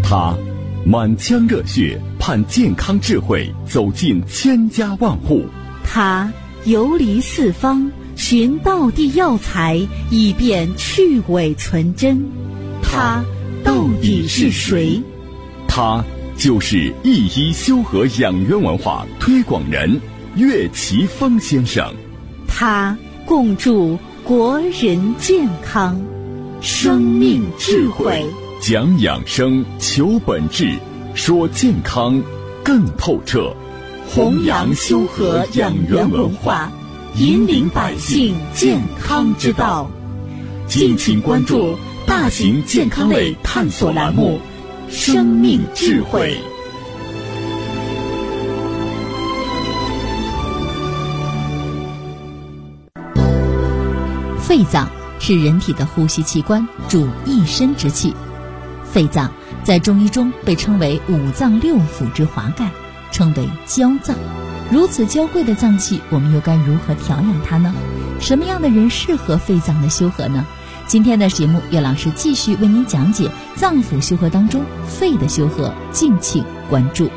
他满腔热血盼健康智慧走进千家万户， 他游离四方寻道地药材，以便去伪存真。他到底是谁？ 他就是一一修和养元文化推广人岳奇峰先生。 他共筑国人健康，生命智慧， 讲养生，求本质，说健康更透彻， 弘扬修和养元文化，引领百姓健康之道。敬请关注大型健康类探索栏目《生命智慧》。 肺脏是人体的呼吸器官，主一身之气。肺脏在中医中被称为五脏六腑之华盖，称为娇脏。如此娇贵的脏器，我们又该如何调养它呢？什么样的人适合肺脏的修和呢？今天的节目，岳老师继续为您讲解脏腑修和当中肺的修和，敬请关注。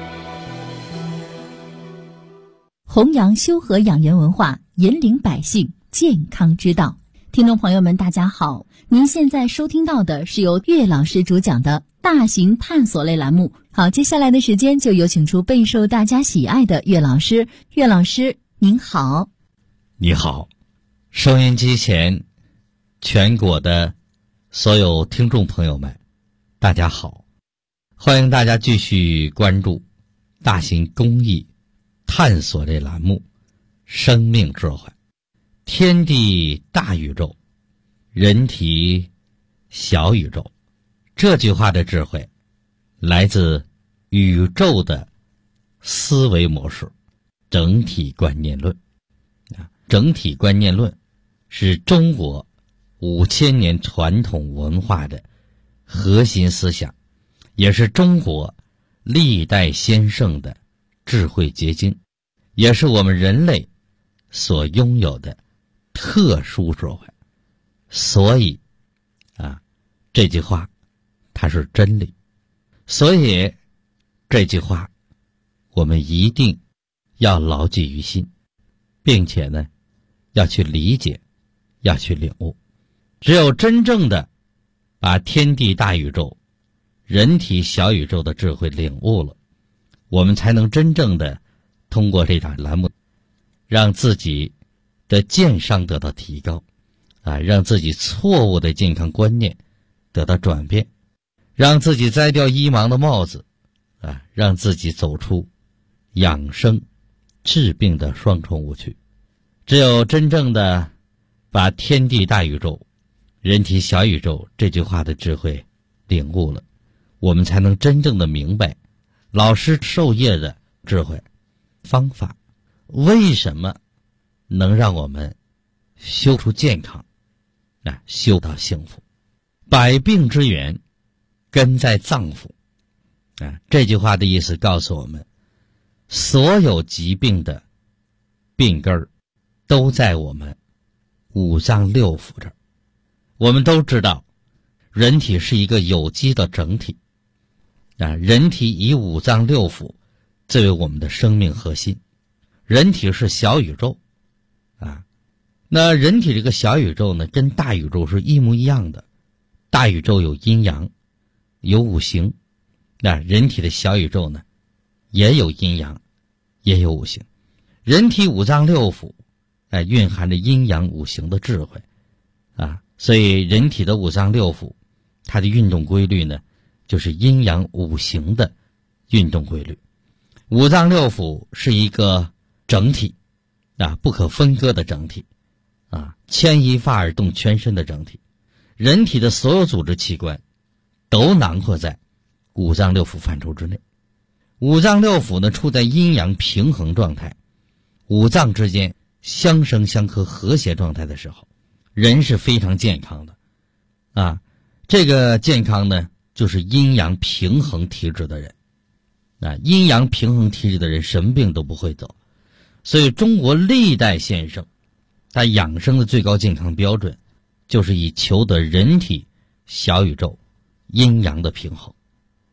弘扬修和养元文化，引领百姓健康之道。听众朋友们，大家好，您现在收听到的是由岳老师主讲的大型探索类栏目。好，接下来的时间就有请出备受大家喜爱的岳老师。岳老师您好。 你好，收音机前全国的所有听众朋友们，大家好，欢迎大家继续关注大型公益探索类栏目生命智慧。天地大宇宙，人体小宇宙，这句话的智慧来自宇宙的思维模式，整体观念论。整体观念论是中国5000年传统文化的核心思想，也是中国历代先圣的智慧结晶，也是我们人类所拥有的特殊智慧。所以这句话它是真理，所以这句话我们一定要牢记于心，并且呢要去理解，要去领悟。只有真正的把天地大宇宙、人体小宇宙的智慧领悟了，我们才能真正的通过这档栏目让自己的健商得到提高，让自己错误的健康观念得到转变，让自己摘掉医盲的帽子，让自己走出养生治病的双重误区。只有真正的把天地大宇宙、人体小宇宙这句话的智慧领悟了，我们才能真正的明白老师授业的智慧方法，为什么能让我们修出健康，修到幸福。百病之源根在脏腑，这句话的意思告诉我们，所有疾病的病根儿都在我们五脏六腑这儿。我们都知道人体是一个有机的整体，人体以五脏六腑作为我们的生命核心。人体是小宇宙那人体这个小宇宙呢，跟大宇宙是一模一样的。大宇宙有阴阳，有五行，人体的小宇宙呢也有阴阳，也有五行。人体五脏六腑蕴含着阴阳五行的智慧所以人体的五脏六腑它的运动规律呢，就是阴阳五行的运动规律。五脏六腑是一个整体不可分割的整体牵一发而动全身的整体。人体的所有组织器官都囊括在五脏六腑范畴之内。五脏六腑呢处在阴阳平衡状态，五脏之间相生相克和谐状态的时候，人是非常健康的这个健康呢就是阴阳平衡体质的人阴阳平衡体质的人什么病都不会得。所以中国历代先生他养生的最高健康标准就是以求得人体小宇宙阴阳的平衡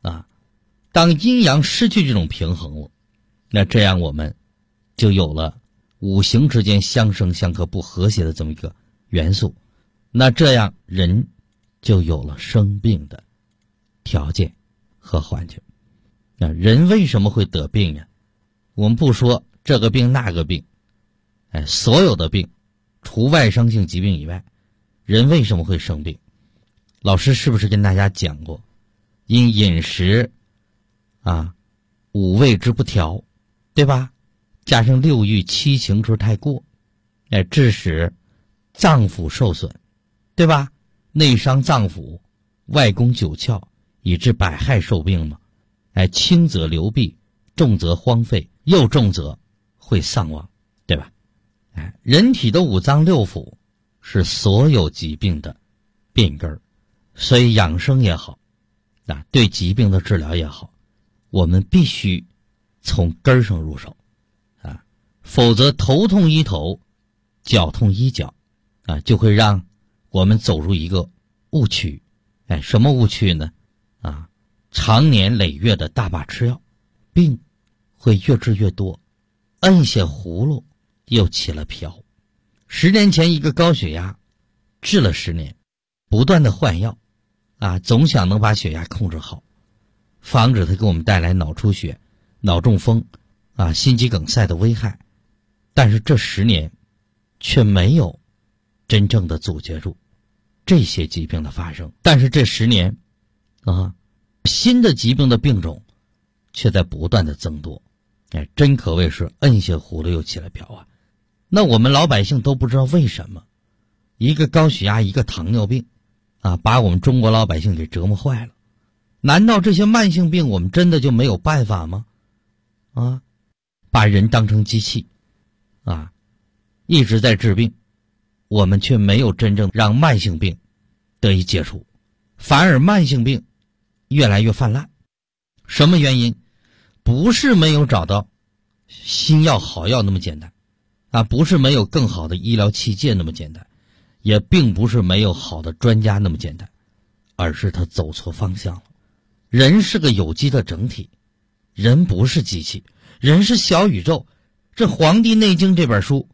当阴阳失去这种平衡了，那这样我们就有了五行之间相生相克不和谐的这么一个元素，那这样人就有了生病的条件和环境。那人为什么会得病呀？我们不说这个病那个病，所有的病除外伤性疾病以外，人为什么会生病？老师是不是跟大家讲过，因饮食五味之不调，对吧？加上六欲七情之太过，致使脏腑受损，对吧？内伤脏腑，外攻九窍，以致百害受病嘛。轻则流弊，重则荒废，又重则会丧亡，对吧？人体的五脏六腑是所有疾病的病根儿，所以养生也好，对疾病的治疗也好，我们必须从根儿上入手，否则头痛医头，脚痛医脚，就会让我们走入一个误区。什么误区呢？常年累月的大把吃药，病会越治越多，摁下葫芦又起了瓢。10年前一个高血压治了10年，不断的换药，总想能把血压控制好，防止它给我们带来脑出血、脑中风、心肌梗塞的危害。但是这10年却没有真正的阻绝住这些疾病的发生。但是这10年新的疾病的病种却在不断的增多，真可谓是摁下葫芦又起了瓢啊！那我们老百姓都不知道为什么，一个高血压，一个糖尿病，把我们中国老百姓给折磨坏了。难道这些慢性病我们真的就没有办法吗？把人当成机器，一直在治病，我们却没有真正让慢性病得以解除，反而慢性病越来越泛滥。什么原因？不是没有找到新药好药那么简单，不是没有更好的医疗器械那么简单，也并不是没有好的专家那么简单，而是他走错方向了。人是个有机的整体，人不是机器，人是小宇宙。这《黄帝内经》这本书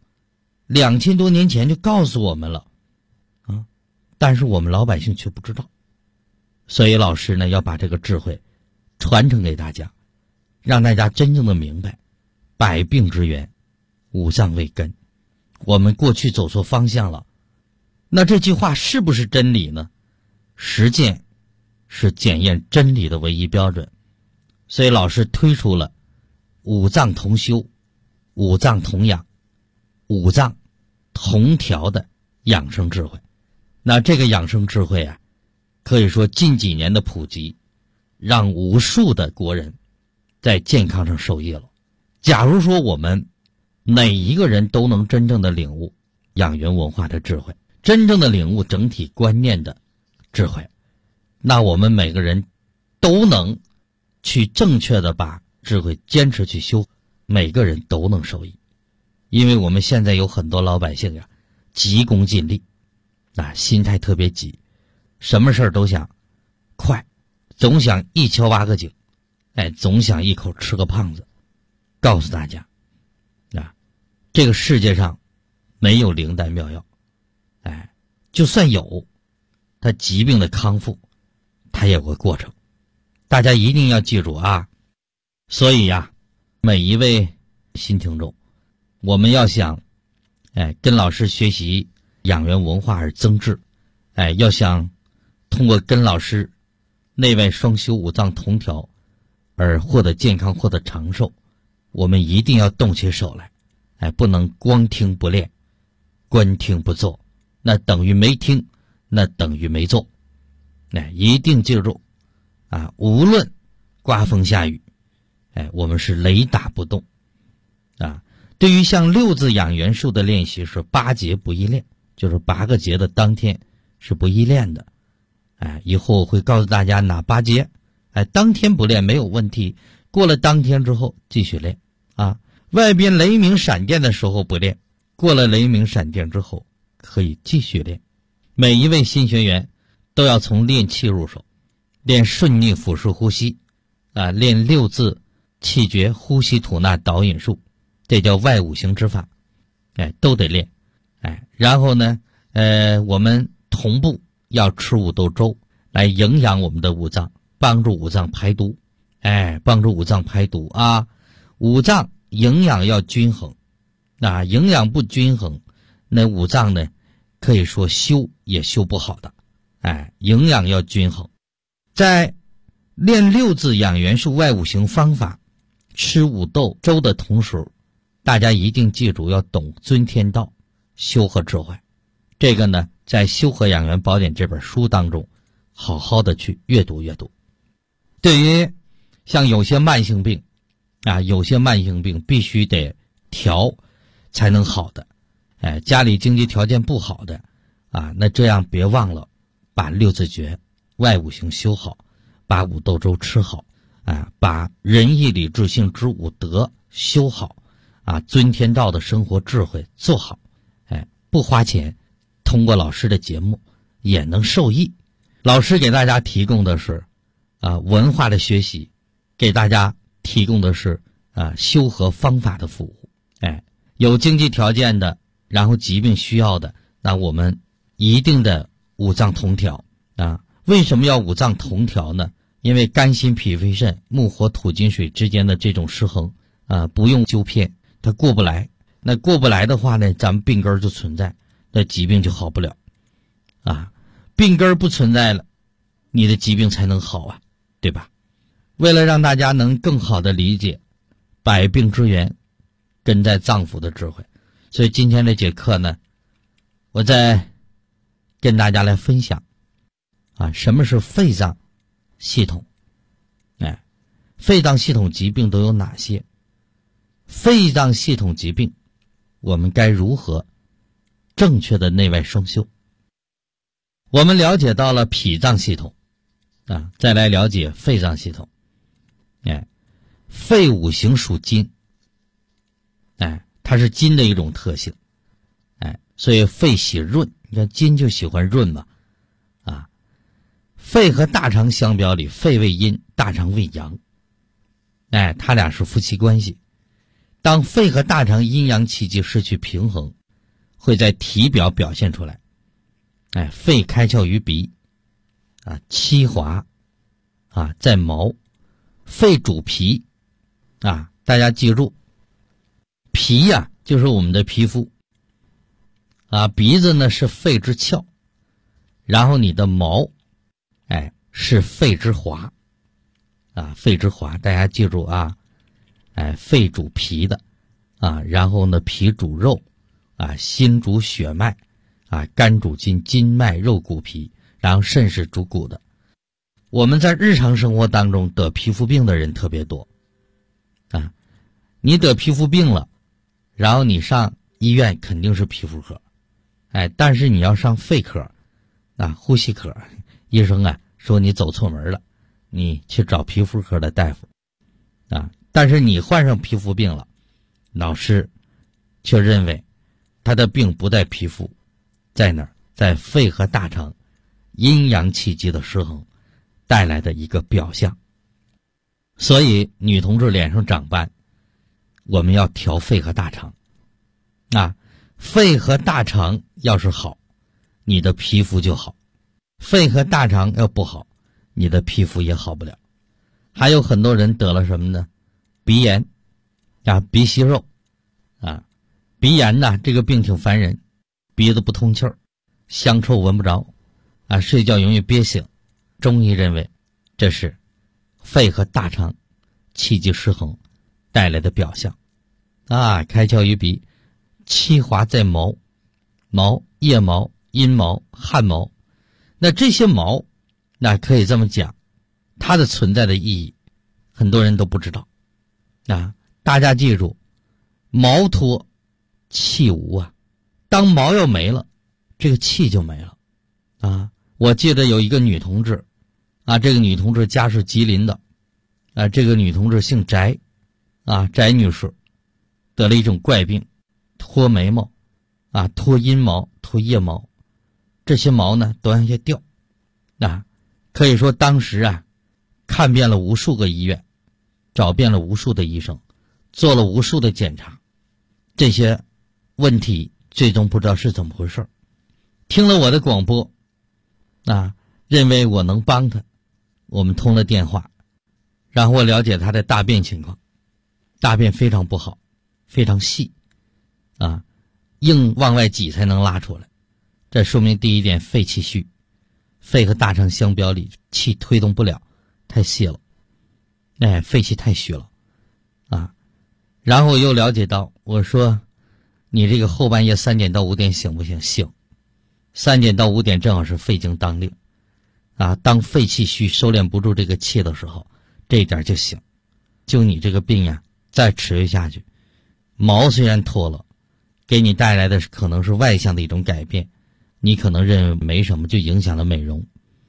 2000多年前就告诉我们了，但是我们老百姓却不知道。所以老师呢，要把这个智慧传承给大家，让大家真正的明白百病之源，五脏为根。我们过去走错方向了，那这句话是不是真理呢？实践是检验真理的唯一标准。所以老师推出了五脏同修、五脏同养、五脏同调的养生智慧。那这个养生智慧可以说近几年的普及，让无数的国人在健康上受益了。假如说我们每一个人都能真正的领悟养元文化的智慧，真正的领悟整体观念的智慧，那我们每个人都能去正确的把智慧坚持去修，每个人都能受益。因为我们现在有很多老百姓急功近利，心态特别急，什么事儿都想快，总想一敲挖个井，总想一口吃个胖子。告诉大家这个世界上没有灵丹妙药，就算有，它疾病的康复它也有个过程，大家一定要记住所以每一位新听众，我们要想跟老师学习养元文化而增智，要想通过跟老师内外双修五脏同调而获得健康，获得长寿，我们一定要动起手来，不能光听不练，光听不做，那等于没听，那等于没做。一定记住无论刮风下雨，我们是雷打不动。对于像6字养元术的练习是8节不宜练，就是8个节的当天是不宜练的。以后会告诉大家哪8节，当天不练没有问题，过了当天之后继续练外边雷鸣闪电的时候不练，过了雷鸣闪电之后可以继续练。每一位新学员都要从练气入手，练顺逆腹式呼吸， 练六字气诀、呼吸吐纳导引术，这叫外五行之法，都得练。然后呢，我们同步要吃五豆粥来营养我们的五脏，帮助五脏排毒，帮助五脏排毒啊。五脏营养要均衡，营养不均衡，那五脏呢，可以说修也修不好的。营养要均衡。在练六字养元术外五行方法，吃五豆粥的同时，大家一定记住要懂尊天道，修和智慧。这个呢，在《修和养元宝典》这本书当中，好好的去阅读阅读。对于像有些慢性病有些慢性病必须得调才能好的，家里经济条件不好的那这样别忘了把六字诀、外五行修好，把五豆粥吃好，把仁义礼智信之五德修好，尊天道的生活智慧做好，不花钱，通过老师的节目也能受益。老师给大家提供的是文化的学习，给大家提供的是修和方法的服务。有经济条件的，然后疾病需要的，那我们一定的五脏同调为什么要五脏同调呢？因为肝心脾肺肾木火土金水之间的这种失衡不用纠偏，它过不来。那过不来的话呢，咱们病根就存在，那疾病就好不了病根不存在了，你的疾病才能好对吧？为了让大家能更好的理解百病之源根在脏腑的智慧，所以今天这节课呢，我再跟大家来分享什么是肺脏系统，肺脏系统疾病都有哪些？肺脏系统疾病我们该如何正确的内外双修？我们了解到了脾脏系统再来了解肺脏系统。肺五行属金，它是金的一种特性，所以肺喜润，你看金就喜欢润嘛肺和大肠相表里，肺为阴，大肠为阳，它俩是夫妻关系。当肺和大肠阴阳气机失去平衡，会在体表表现出来。肺开窍于鼻七华在毛。肺主皮大家记住，皮就是我们的皮肤鼻子呢是肺之窍，然后你的毛是肺之华肺之华，大家记住肺主皮的然后呢脾主肉心主血脉肝主筋，筋脉肉骨皮，然后肾是主骨的。我们在日常生活当中得皮肤病的人特别多你得皮肤病了，然后你上医院肯定是皮肤科但是你要上肺科呼吸科，医生说你走错门了，你去找皮肤科的大夫但是你患上皮肤病了，老师却认为他的病不在皮肤，在哪儿？在肺和大肠阴阳气机的失衡带来的一个表象。所以女同志脸上长斑，我们要调肺和大肠肺和大肠要是好，你的皮肤就好；肺和大肠要不好，你的皮肤也好不了。还有很多人得了什么呢？鼻炎鼻息肉鼻炎这个病挺烦人，鼻子不通气儿，香臭闻不着睡觉容易憋醒。中医认为这是肺和大肠气机失衡带来的表象开窍于鼻，七华在毛，毛、腋毛、阴毛、汗毛。那这些毛可以这么讲，它的存在的意义很多人都不知道大家记住，毛脱气无当毛要没了，这个气就没了我记得有一个女同志这个女同志家是吉林的这个女同志姓翟翟女士得了一种怪病，脱眉毛脱阴毛、脱腋毛，这些毛呢都往下掉可以说当时看遍了无数个医院，找遍了无数的医生，做了无数的检查，这些问题最终不知道是怎么回事。听了我的广播认为我能帮他，我们通了电话，然后我了解他的大便情况，大便非常不好，非常细硬往外挤才能拉出来。这说明第一点，肺气虚，肺和大肠相表里，气推动不了，太细了，肺气太虚了然后我又了解到，我说你这个后半夜3点到5点醒不行？醒。3点到5点正好是肺经当令当肺气虚收敛不住这个气的时候，这一点就醒。就你这个病呀，再持续下去，毛虽然脱了，给你带来的可能是外向的一种改变，你可能认为没什么，就影响了美容。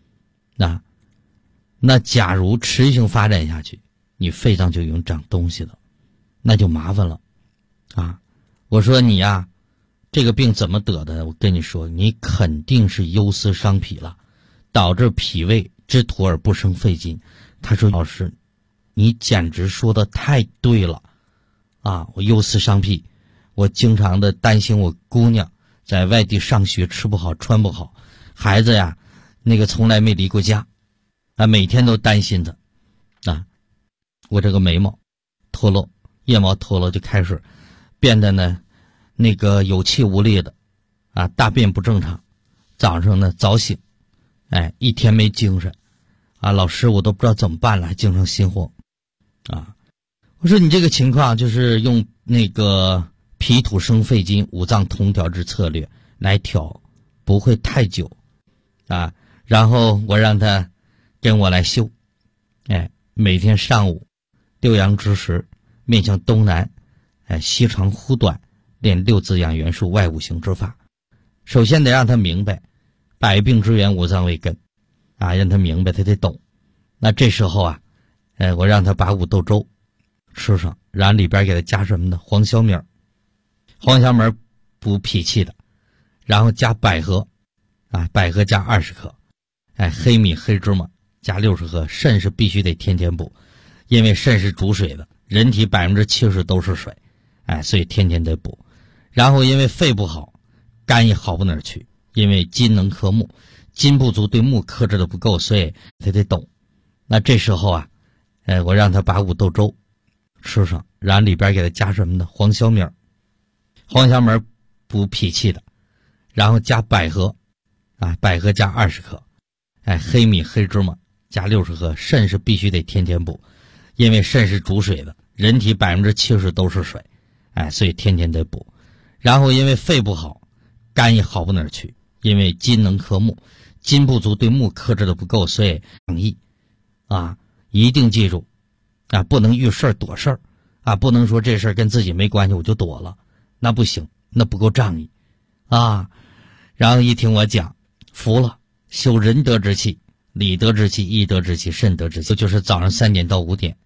那假如持续性发展下去，你肺脏就有长东西了，那就麻烦了我说你呀，这个病怎么得的？我跟你说，你肯定是忧思伤脾了，导致脾胃之土而不生肺金。他说老师，你简直说的太对了我忧思伤脾，我经常的担心我姑娘在外地上学吃不好穿不好，孩子呀那个从来没离过家每天都担心他我这个眉毛脱落，腋毛脱落，就开始变得呢那个有气无力的大便不正常，早上呢早醒一天没精神老师我都不知道怎么办了，还经常心慌我说你这个情况就是用那个脾土生肺金五脏同调之策略来调，不会太久然后我让他跟我来修每天上午6阳之时，面向东南膝长呼短，练6字养元术外五行之法。首先得让他明白百病之源五脏为根让他明白，他得懂。那这时候我让他把五豆粥吃上，然后里边给他加什么呢？黄小米，黄小米补脾气的，然后加百合百合加20克黑米黑芝麻加60克。肾是必须得天天补，因为肾是主水的，人体70%都是水所以天天得补。然后因为肺不好，肝也好不哪儿去，因为金能克木，金不足对木克制的不够，所以他得懂。那这时候我让他把五豆粥吃上，然后里边给他加什么呢？黄小米，黄小米补脾气的，然后加百合百合加20克黑米黑芝麻加60克。肾是必须得天天补，因为肾是主水的，人体70%都是水所以天天得补。然后因为肺不好，肝也好不哪儿去，因为金能克木，金不足对木克制的不够，所以抗议一定记住不能遇事儿躲事儿不能说这事儿跟自己没关系我就躲了，那不行，那不够仗义然后一听我讲，服了，修仁德之气、礼德之气、义德之气、慎德之气，就是早上3点到5点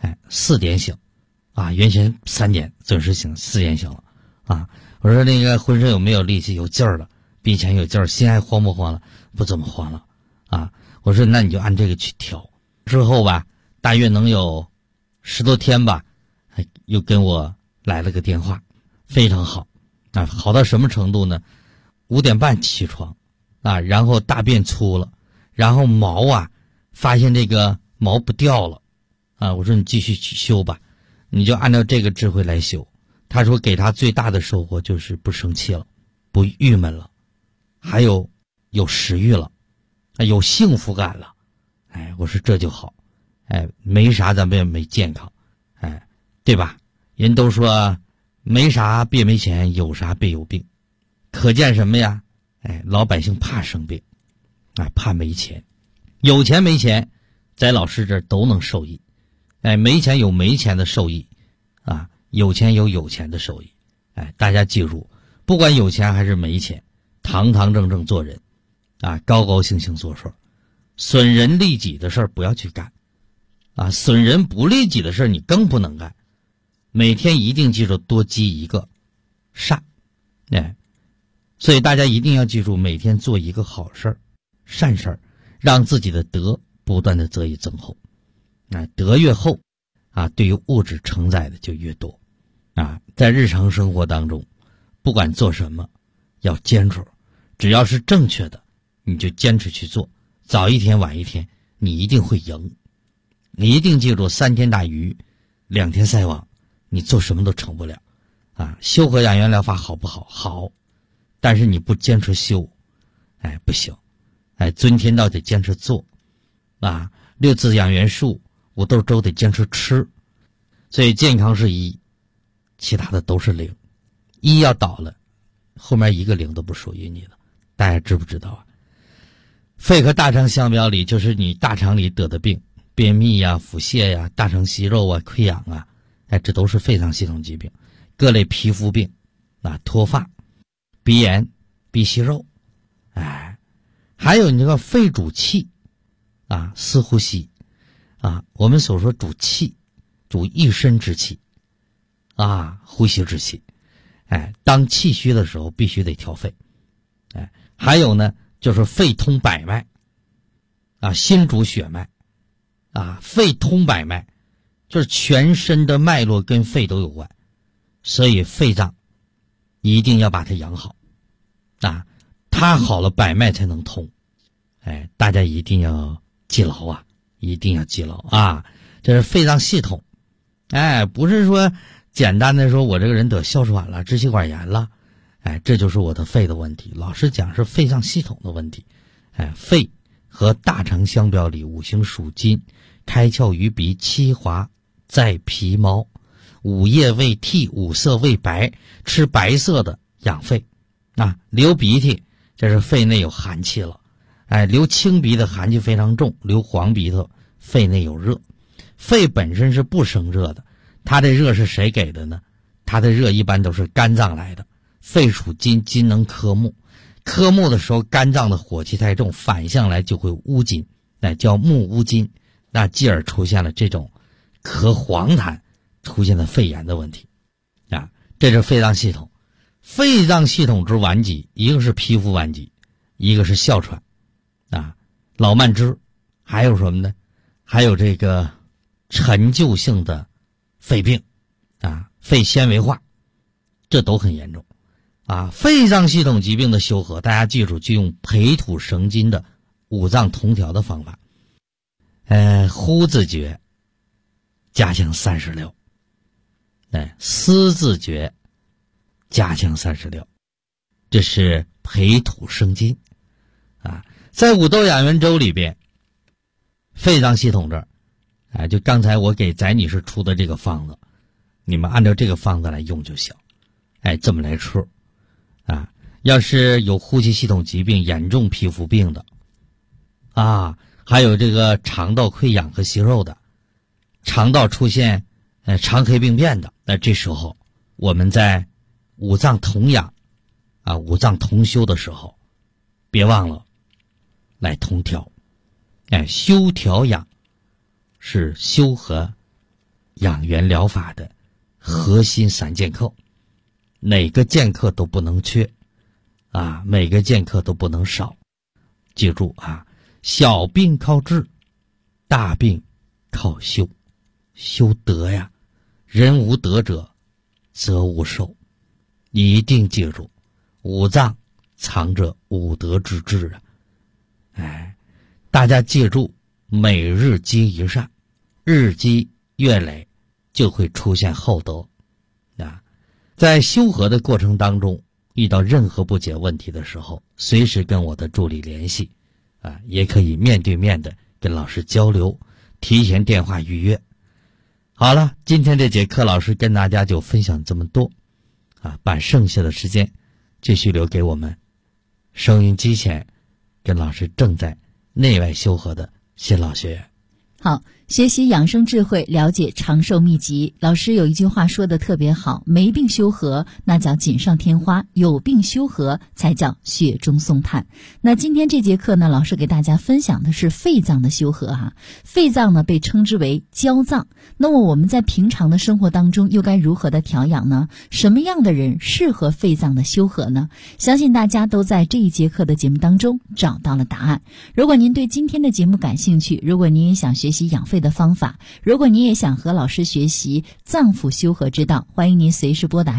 4点醒原先3点准时醒，4点醒了我说那个浑身有没有力气？有劲儿了，比以前有劲儿，心还慌不慌了？不怎么慌了我说那你就按这个去调。之后吧，大约能有10多天吧，又跟我来了个电话，非常好好到什么程度呢？5点半起床然后大便粗了，然后毛发现这个毛不掉了我说你继续去修吧，你就按照这个智慧来修。他说给他最大的收获就是不生气了，不郁闷了，还有食欲了有幸福感了我说这就好没啥咱们也没健康对吧？人都说没啥别没钱，有啥别有病，可见什么呀老百姓怕生病怕没钱。有钱没钱在老师这儿都能受益没钱有没钱的受益有钱有有钱的受益大家记住，不管有钱还是没钱，堂堂正正做人高高兴兴做事儿，损人利己的事儿不要去干损人不利己的事儿你更不能干。每天一定记住多积一个善所以大家一定要记住，每天做一个好事儿善事儿，让自己的德不断的得以增厚德越厚对于物质承载的就越多在日常生活当中，不管做什么要坚持，只要是正确的你就坚持去做，早一天晚一天你一定会赢。你一定记住，3天打鱼2天晒网，你做什么都成不了修和养元疗法好不好？好，但是你不坚持修不行。尊天道得坚持做6字养元术5豆粥得坚持吃。所以健康是1，其他的都是0。1要倒了，后面一个0都不属于你的。大家知不知道肺和大肠相表里，就是你大肠里得的病，便秘腹泻大肠息肉溃疡这都是肺脏系统疾病。各类皮肤病脱发、鼻炎、鼻息肉还有你这个肺主气司呼吸我们所说主气，主一身之气呼吸之气。当气虚的时候必须得调肺。还有呢就是肺通百脉心主血脉肺通百脉，就是全身的脉络跟肺都有关，所以肺脏一定要把它养好它好了百脉才能通。大家一定要记牢一定要记牢这是肺脏系统。不是说简单的说我这个人得哮喘了，支气管炎了这就是我的肺的问题。老实讲是肺脏系统的问题。肺和大肠相表里，5行属金，开窍于鼻，7华在皮毛，5液为涕，5色为白，吃白色的养肺流鼻涕这是肺内有寒气了。流青鼻的寒气非常重，流黄鼻头肺内有热。肺本身是不生热的，它的热是谁给的呢？它的热一般都是肝脏来的。肺属金，金能克木，克木的时候肝脏的火气太重，反向来就会乌金，叫木乌金，继而出现了这种咳黄痰，出现了肺炎的问题这是肺脏系统。肺脏系统之顽疾，一个是皮肤顽疾，一个是哮喘老慢支，还有什么呢？还有这个陈旧性的肺病肺纤维化，这都很严重肺脏系统疾病的修和，大家记住就用培土生金的5脏同调的方法。呼字诀加强36，思字诀加强36，这是培土生金在5豆养元粥里边，肺脏系统这儿就刚才我给翟女士出的这个方子，你们按照这个方子来用就行这么来吃要是有呼吸系统疾病、严重皮肤病的还有这个肠道溃疡和息肉的，肠道出现肠黑病变的，这时候我们在5脏同养5脏同修的时候，别忘了来同调。修调养是修和养元疗法的核心3剑客，哪个剑客都不能缺每个剑客都不能少。记住小病靠治，大病靠修。修德人无德者则无寿。你一定记住5脏藏着5德之志大家记住每日积一善，日积月累就会出现厚德在修和的过程当中，遇到任何不解问题的时候，随时跟我的助理联系也可以面对面的跟老师交流，提前电话预约。好了，今天这节课老师跟大家就分享这么多把剩下的时间继续留给我们收音机前跟老师正在内外修和的新老学员。 好，学习养生智慧，了解长寿秘籍。老师有一句话说的特别好，没病修和那叫锦上添花，有病修和才叫雪中送炭。那今天这节课呢，老师给大家分享的是肺脏的修和肺脏呢被称之为娇脏。那么我们在平常的生活当中又该如何的调养呢？什么样的人适合肺脏的修和呢？相信大家都在这一节课的节目当中找到了答案。如果您对今天的节目感兴趣，如果您也想学习养肺的的方法。如果你也想和老师学习脏腑修和之道，欢迎您随时拨打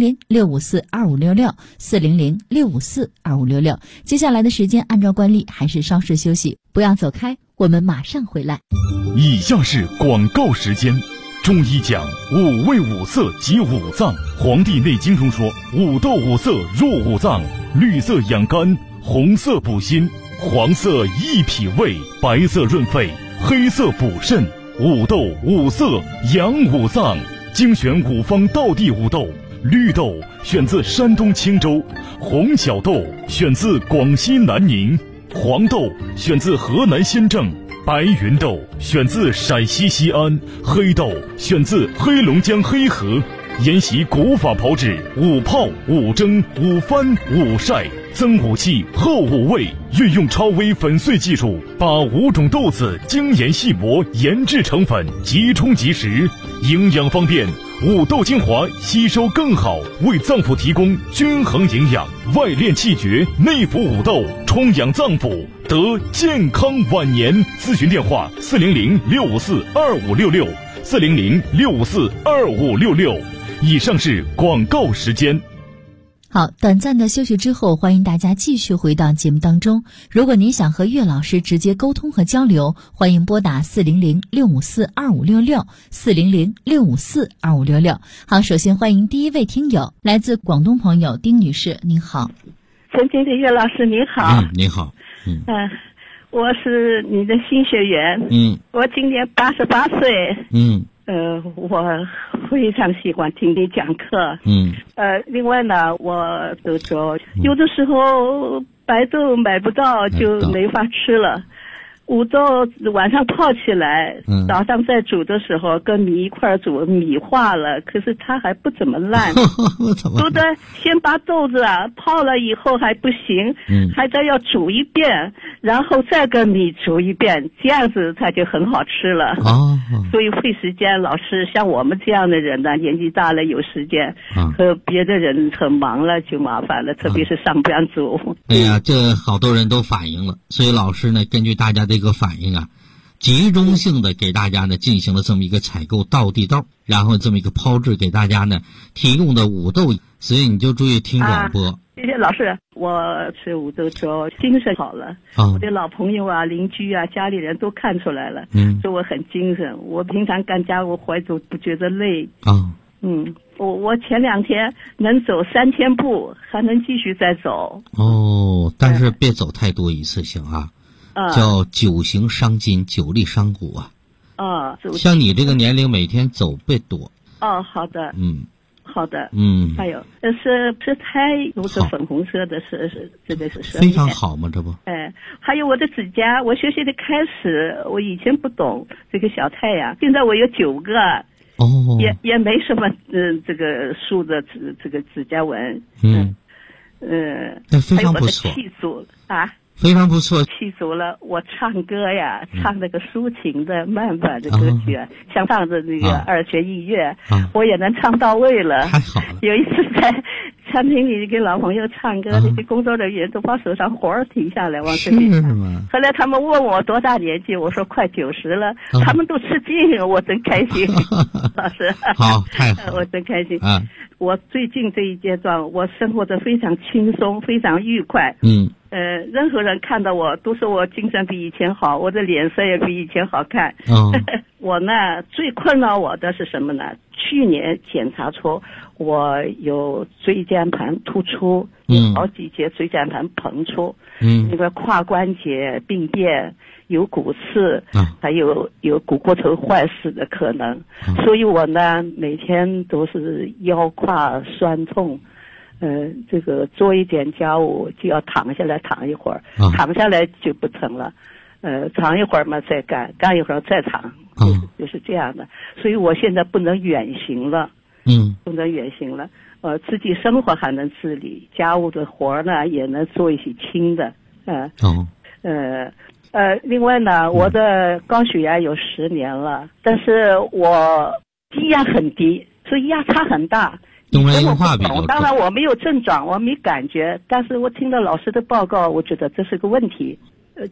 400-654-2566，400-654-2566。接下来的时间按照惯例还是稍事休息，不要走开，我们马上回来。 以下是广告时间。中医讲五味五色及五脏，黄帝内经中说五斗五色入五脏，绿色养肝，红色补心，黄色益脾胃，白色润肺，黑色补肾，五斗五色养五脏。精选五方道地五豆，绿豆选自山东青州，红小豆选自广西南宁，黄豆选自河南新郑，白云豆选自陕西西安，黑豆选自黑龙江黑河。研习古法炮制，五泡、五蒸、五翻、五晒，增五气，厚五味，运用超微粉碎技术，把5种豆子精研细磨，研制成粉，即冲即食，营养方便。五豆精华吸收更好，为脏腑提供均衡营养，外练气绝，内服五豆，充养脏腑，得健康晚年。咨询电话400-654-2566，400-654-2566。以上是广告时间。 好，短暂的休息之后，欢迎大家继续回到节目当中。如果您想和岳老师直接沟通和交流，欢迎拨打400-654-2566，400-654-2566。好，首先欢迎第一位听友，来自广东朋友丁女士，您好。 尊敬的岳老师您好。 你好。 我是你的新学员。我今年88岁。我非常喜欢听你讲课。另外呢，我都说有的时候白豆买不到就没法吃了。五豆晚上泡起来，早上再煮的时候跟米一块煮，米化了，可是它还不怎么烂。都得先把豆子泡了以后还不行，还得要煮一遍，然后再跟米煮一遍，这样子它就很好吃了。所以费时间，老师像我们这样的人呢，年纪大了有时间，和别的人很忙了就麻烦了，特别是上班族。 哎呀，这好多人都反映了，所以老师呢，根据大家的一个反应集中性的给大家呢进行了这么一个采购道地豆，然后这么一个炮制给大家呢提供的五豆，所以你就注意听广播。 谢谢老师，我吃五豆之后精神好了。我的老朋友邻居家里人都看出来了，说我很精神。我平常干家务活都不觉得累。我前2天能走3000步，还能继续再走。 但是别走太多一次性叫久行伤筋，久立伤骨像你这个年龄每天走别多。 好的。好的。还有是胎有是粉红色的，是这个是非常好嘛，这不。 还有我的指甲，我学习的开始，我以前不懂这个小太阳，现在我有9个。也没什么这个树的这个指甲纹。 那非常不错。 还有我的气足非常不错。 气足了，我唱歌唱那个抒情的慢板的歌曲像唱的那个2泉映月，我也能唱到位了。 太好了。 有一次在餐厅里给老朋友唱歌，那些工作人员都把手上活儿停下来往这里唱。后来他们问我多大年纪，我说快90了，他们都吃惊，我真开心。老师， 好，太好了， 我真开心。我最近这一阶段，我生活得非常轻松，非常愉快。任何人看到我都说我精神比以前好，我的脸色也比以前好看。我呢，最困扰我的是什么呢？去年检查出我有椎间盘突出，有好几节椎间盘膨出，那个胯关节病变，有骨刺，还有股骨头坏死的可能。所以我呢，每天都是腰胯酸痛。这个做一点家务就要躺下来躺一会儿，躺下来就不疼了，躺一会儿嘛再干，干一会儿再躺，就是这样的。所以我现在不能远行了，不能远行了。自己生活还能自理，家务的活呢也能做一些轻的。另外呢，我的高血压有10年了，但是我低压很低，所以压差很大。 动脉硬化比较重。 当然我没有症状，我没感觉，但是我听到老师的报告，我觉得这是个问题。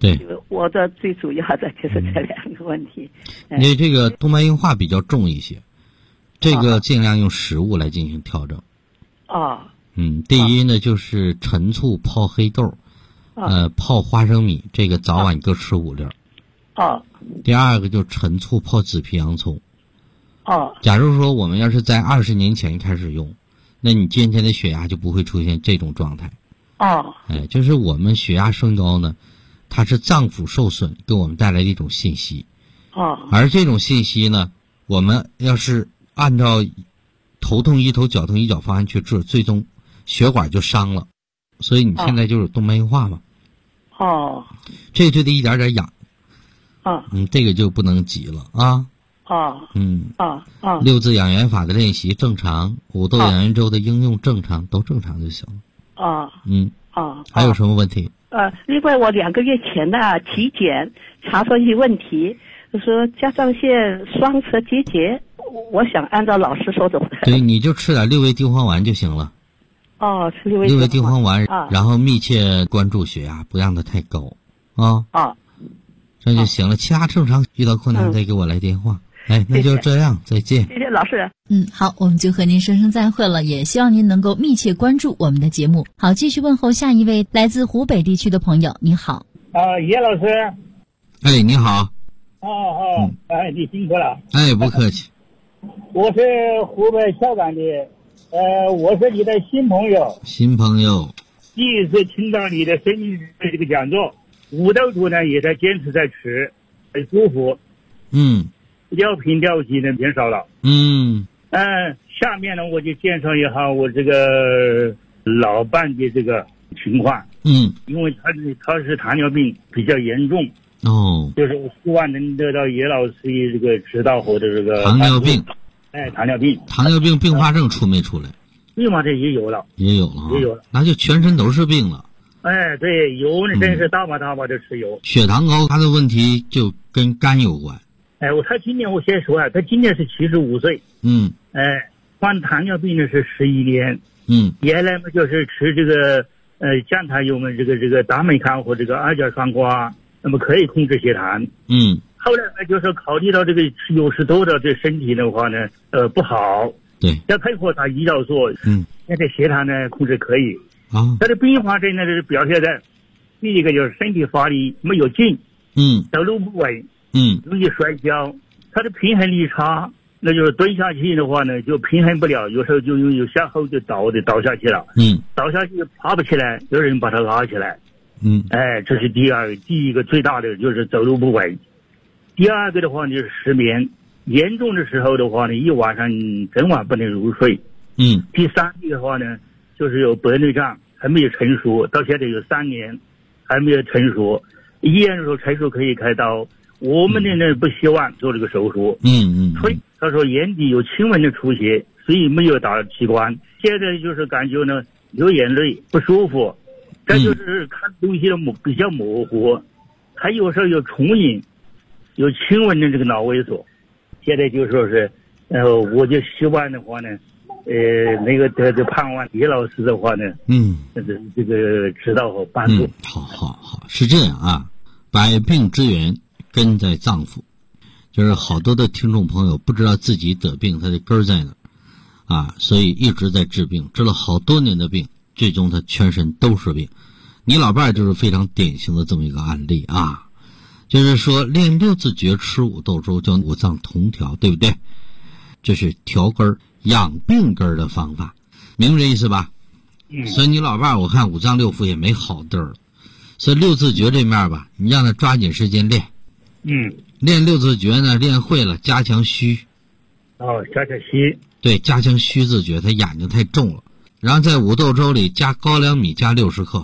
我的最主要的就是这2个问题。 因为这个动脉硬化比较重一些，这个尽量用食物来进行调整。第一呢就是陈醋泡黑豆，泡花生米，这个早晚各吃5粒。第二个就陈醋泡紫皮洋葱。假如说我们要是在20年前开始用，那你今天的血压就不会出现这种状态。就是我们血压升高呢，它是脏腑受损给我们带来的一种信息。而这种信息呢，我们要是按照头痛医头脚痛医脚方案去治，最终血管就伤了，所以你现在就有动脉硬化嘛。这就得一点点养。这个就不能急了啊。6字养元法的练习正常，5豆养元粥的应用正常，都正常就行了。还有什么问题？ 另外我2个月前的体检查出一些问题，就说甲状腺双侧结节，我想按照老师说的。 对，你就吃点6味地黄丸就行了。 吃6味地黄丸，然后密切关注血压，不让它太高。这就行了。其他正常，遇到困难再给我来电话。那就这样，再见。 谢谢老师。 好，我们就和您说声再会了，也希望您能够密切关注我们的节目。好，继续问候下一位来自湖北地区的朋友。你好。 叶老师。 你好。 你辛苦了。 不客气。 我是湖北孝感的，我是你的新朋友。第一次听到你的声音的这个讲座，5豆粥呢也在坚持在吃，很舒服。尿频尿急呢变少了。下面呢我就介绍一下我这个老伴的这个情况。因为他是糖尿病比较严重。就是我希望能得到叶老师的这个指导和的这个糖尿病。 糖尿病并发症出没出来？ 并发症也有了。 那就全身都是病了。 对，油呢真是大把的吃油。 血糖高，他的问题就跟肝有关。 他今年我先说他今年是75岁。患糖尿病呢是11年。原来嘛就是吃这个降糖油嘛，这个达美康和这个2甲双胍，那么可以控制血糖。后来呢就是考虑到这个吃油食多的对身体的话呢不好。 对。 再配合他胰岛素，现在血糖呢控制可以。他的并发症呢是表现在第一个就是身体发力没有劲。走路不稳。容易摔跤，他的平衡力差，那就是蹲下去的话呢就平衡不了，有时候就有向后就倒下去了。倒下去爬不起来，有人把他拉起来。这是第一个最大的就是走路不稳。第二个的话就是失眠，严重的时候的话呢一晚上整晚不能入睡。第三个的话呢就是有白内障还没有成熟，到现在有3年还没有成熟，医院说成熟可以开刀。我们呢不希望做这个手术。所以他说眼底有轻微的出血，所以没有打器官。现在就是感觉呢流眼泪不舒服，再就是看东西比较模糊，还有时候有重影，有轻微的这个脑萎缩。现在就说是我就希望的话呢那个盼望叶老师的话呢这个指导和帮助。 好，是这样啊，百病之源根在脏腑，就是好多的听众朋友不知道自己得病他的根在哪所以一直在治病，治了好多年的病，最终他全身都是病。你老伴就是非常典型的这么一个案例就是说练6字诀吃5豆粥叫5脏同调，对不对？这是调根养病根的方法，明白这意思吧？所以你老伴我看5脏6腑也没好地儿，所以6字诀这面吧，你让他抓紧时间练。练6字诀呢，练会了加强虚。 加强虚。 对，加强虚字诀，他眼睛太重了。然后在5豆粥里加高粱米加60克。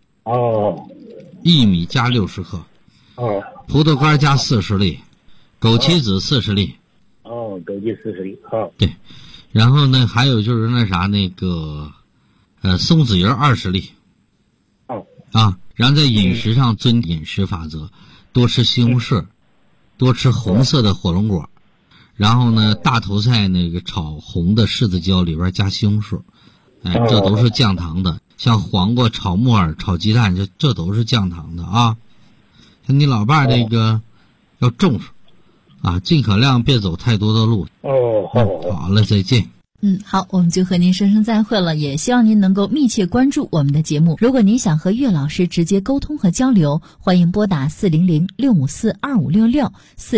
薏米加60克。葡萄干加40粒，枸杞子40粒。 枸杞40粒。 对，然后呢，还有就是那个松子叶20粒。然后在饮食上遵饮食法则，多吃西红柿，多吃红色的火龙果，然后呢大头菜那个炒红的柿子椒里边加西红柿，这都是降糖的。像黄瓜炒木耳炒鸡蛋，这都是降糖的像你老爸这个要重视啊，尽可量别走太多的路。 哦， 好了，再见。 好，我们就和您说声再会了，也希望您能够密切关注我们的节目。如果您想和岳老师直接沟通和交流，欢迎拨打400-654-2566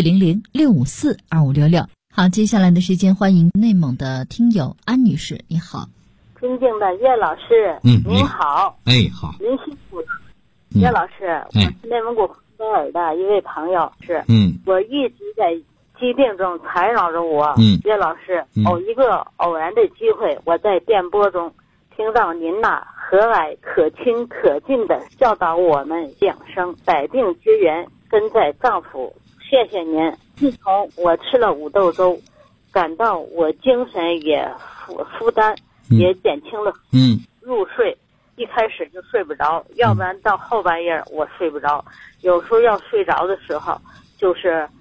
400-654-2566。好，接下来的时间欢迎内蒙的听友安女士，你好。 尊敬的岳老师，您好。 好。 您辛苦了。岳老师，我是内蒙古呼和尔的一位朋友，我一直在疾病中缠绕着我。岳老师，一个偶然的机会，我在电波中听到您和蔼可亲可敬的教导我们养生，百病之源根在脏腑。谢谢您。自从我吃了五豆粥，感到我精神也负担也减轻了。入睡一开始就睡不着，要不然到后半夜我睡不着，有时候要睡着的时候就是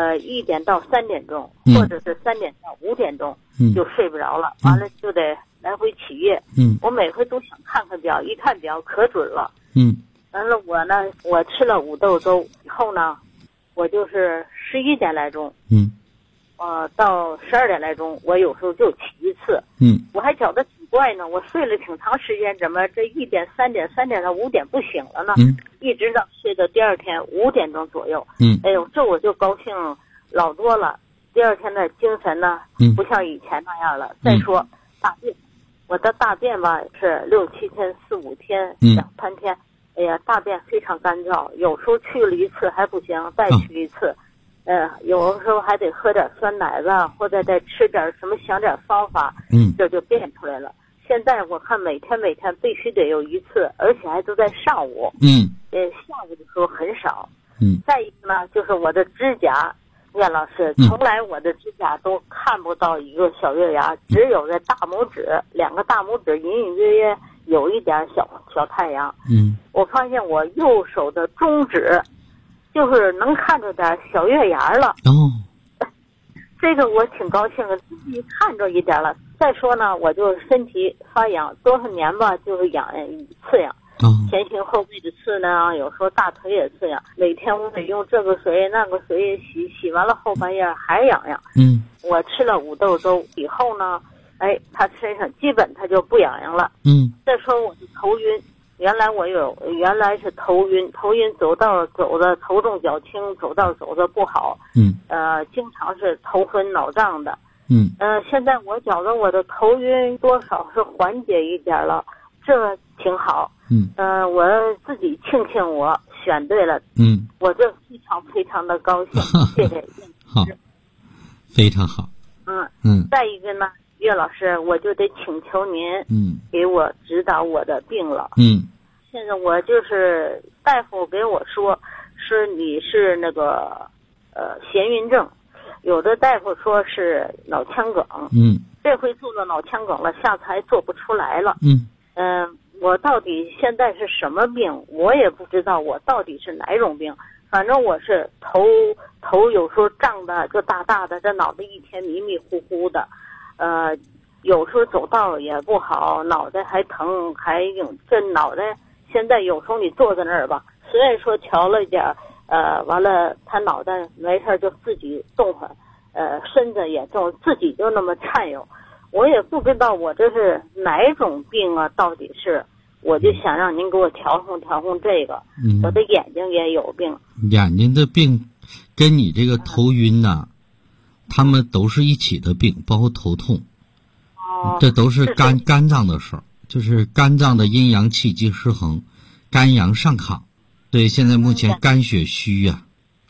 1点到3点钟，或者是3点到5点钟就睡不着了，完了就得来回起夜。我每回都想看看表，一看表可准了。完了我吃了五豆粥以后呢，我就是11点来钟，到12点来钟，我有时候就起一次。我还觉得挺怪呢，我睡了挺长时间，怎么这1点、3点、3点到5点不醒了呢？一直到睡到第二天5点钟左右。哎呦，这我就高兴老多了。第二天的精神呢，不像以前那样了。再说大便，我的大便吧是6、7天、4、5天、2、3天，哎呀，大便非常干燥，有时候去了一次还不行，再去一次。有的时候还得喝点酸奶子，或者再吃点什么，想点方法，这就变出来了。现在我看每天必须得有一次，而且还都在上午。下午的时候很少。再一个呢，就是我的指甲，岳老师，从来我的指甲都看不到一个小月牙，只有在大拇指，2个大拇指隐隐约约有一点小太阳。我发现我右手的中指就是能看着点小月牙了。这个我挺高兴的，自己看着一点了。再说呢，我就身体发痒，多少年吧，就是刺痒，前胸后背的刺呢，有时候大腿也刺痒，每天我得用这个水那个水洗完了后半夜还痒痒。我吃了五豆粥以后呢，他身上基本他就不痒痒了。再说我的头晕，原来是头晕走着头重脚轻，走着不好。经常是头昏脑胀的。现在我觉得我的头晕多少是缓解一点了，这挺好。我自己庆幸我选对了。我这非常的高兴。谢谢。 好，非常好。 再一个呢，岳老师，我就得请求您给我指导我的病了。现在我就是大夫给我说是你是那个眩晕症，有的大夫说是脑腔梗。这回做了脑腔梗了，下次还做不出来了。我到底现在是什么病我也不知道，我到底是哪种病。反正我是头有时候胀的就大大的，这脑袋一天迷迷糊糊的。有时候走道也不好，脑袋还疼，这脑袋现在有时候你坐在那儿吧，虽然说瞧了一点，完了他脑袋没事就自己动会，身子也动，自己就那么颤悠。我也不知道我这是哪种病啊，到底是，我就想让您给我调控这个。我的眼睛也有病。 眼睛的病跟你这个头晕呐，他们都是一起的病，包括头痛。这都是肝脏的事儿，就是肝脏的阴阳气机失衡，肝阳上亢。对，现在目前肝血虚呀。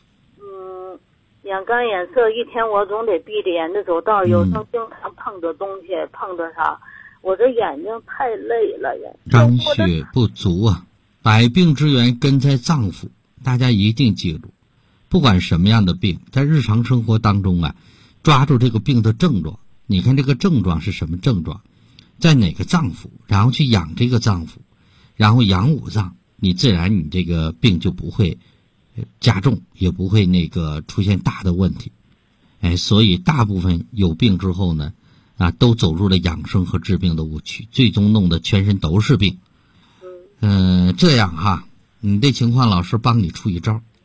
眼干眼涩，一天我总得闭着眼睛走道，有时候经常碰着东西，碰着啥，我这眼睛太累了呀。 肝血不足啊，百病之源根在脏腑，大家一定记住，不管什么样的病，在日常生活当中啊，抓住这个病的症状，你看这个症状是什么症状，在哪个脏腑，然后去养这个脏腑，然后养五脏，你自然你这个病就不会加重，也不会出现大的问题。所以大部分有病之后呢，都走入了养生和治病的误区，最终弄得全身都是病。这样哈，你这情况老师帮你出一招。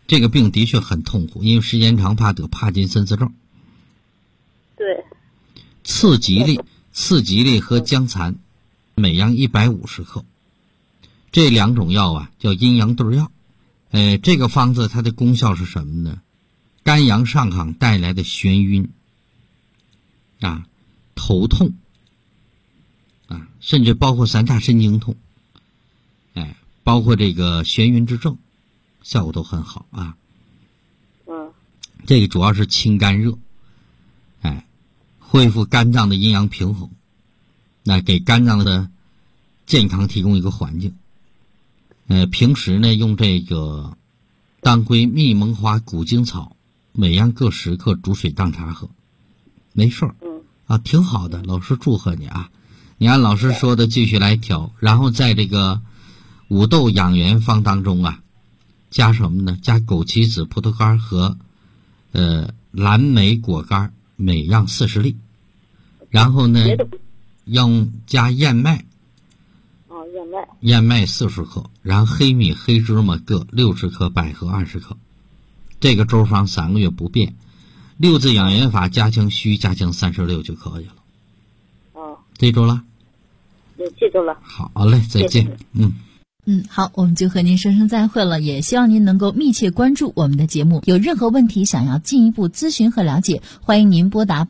这个病的确很痛苦，因为时间长怕得帕金森氏症。 对。 次吉利和姜蚕，每样150克。这2种药啊叫阴阳对药。这个方子它的功效是什么呢？肝阳上亢带来的眩晕啊、头痛啊，甚至包括3大神经痛，包括这个眩晕之症，效果都很好啊。这个主要是清肝热，恢复肝脏的阴阳平衡，给肝脏的健康提供一个环境。平时呢用这个当归、蜜蒙花、古精草，每样各10克，煮水当茶喝，没事儿。挺好的，老师祝贺你啊！你按老师说的继续来调，然后在这个五豆养元方当中啊，加什么呢？加枸杞子、葡萄干和蓝莓果干，每样40粒。然后呢，加燕麦。燕麦40克，然后黑米、黑芝麻各60克，百合20克。这个周方3个月不变。6字养元法加强虚，加强36就可以了。记住了？ 记住了。 好嘞，再见。 好，我们就和您说声再会了，也希望您能够密切关注我们的节目。有任何问题想要进一步咨询和了解，欢迎您拨打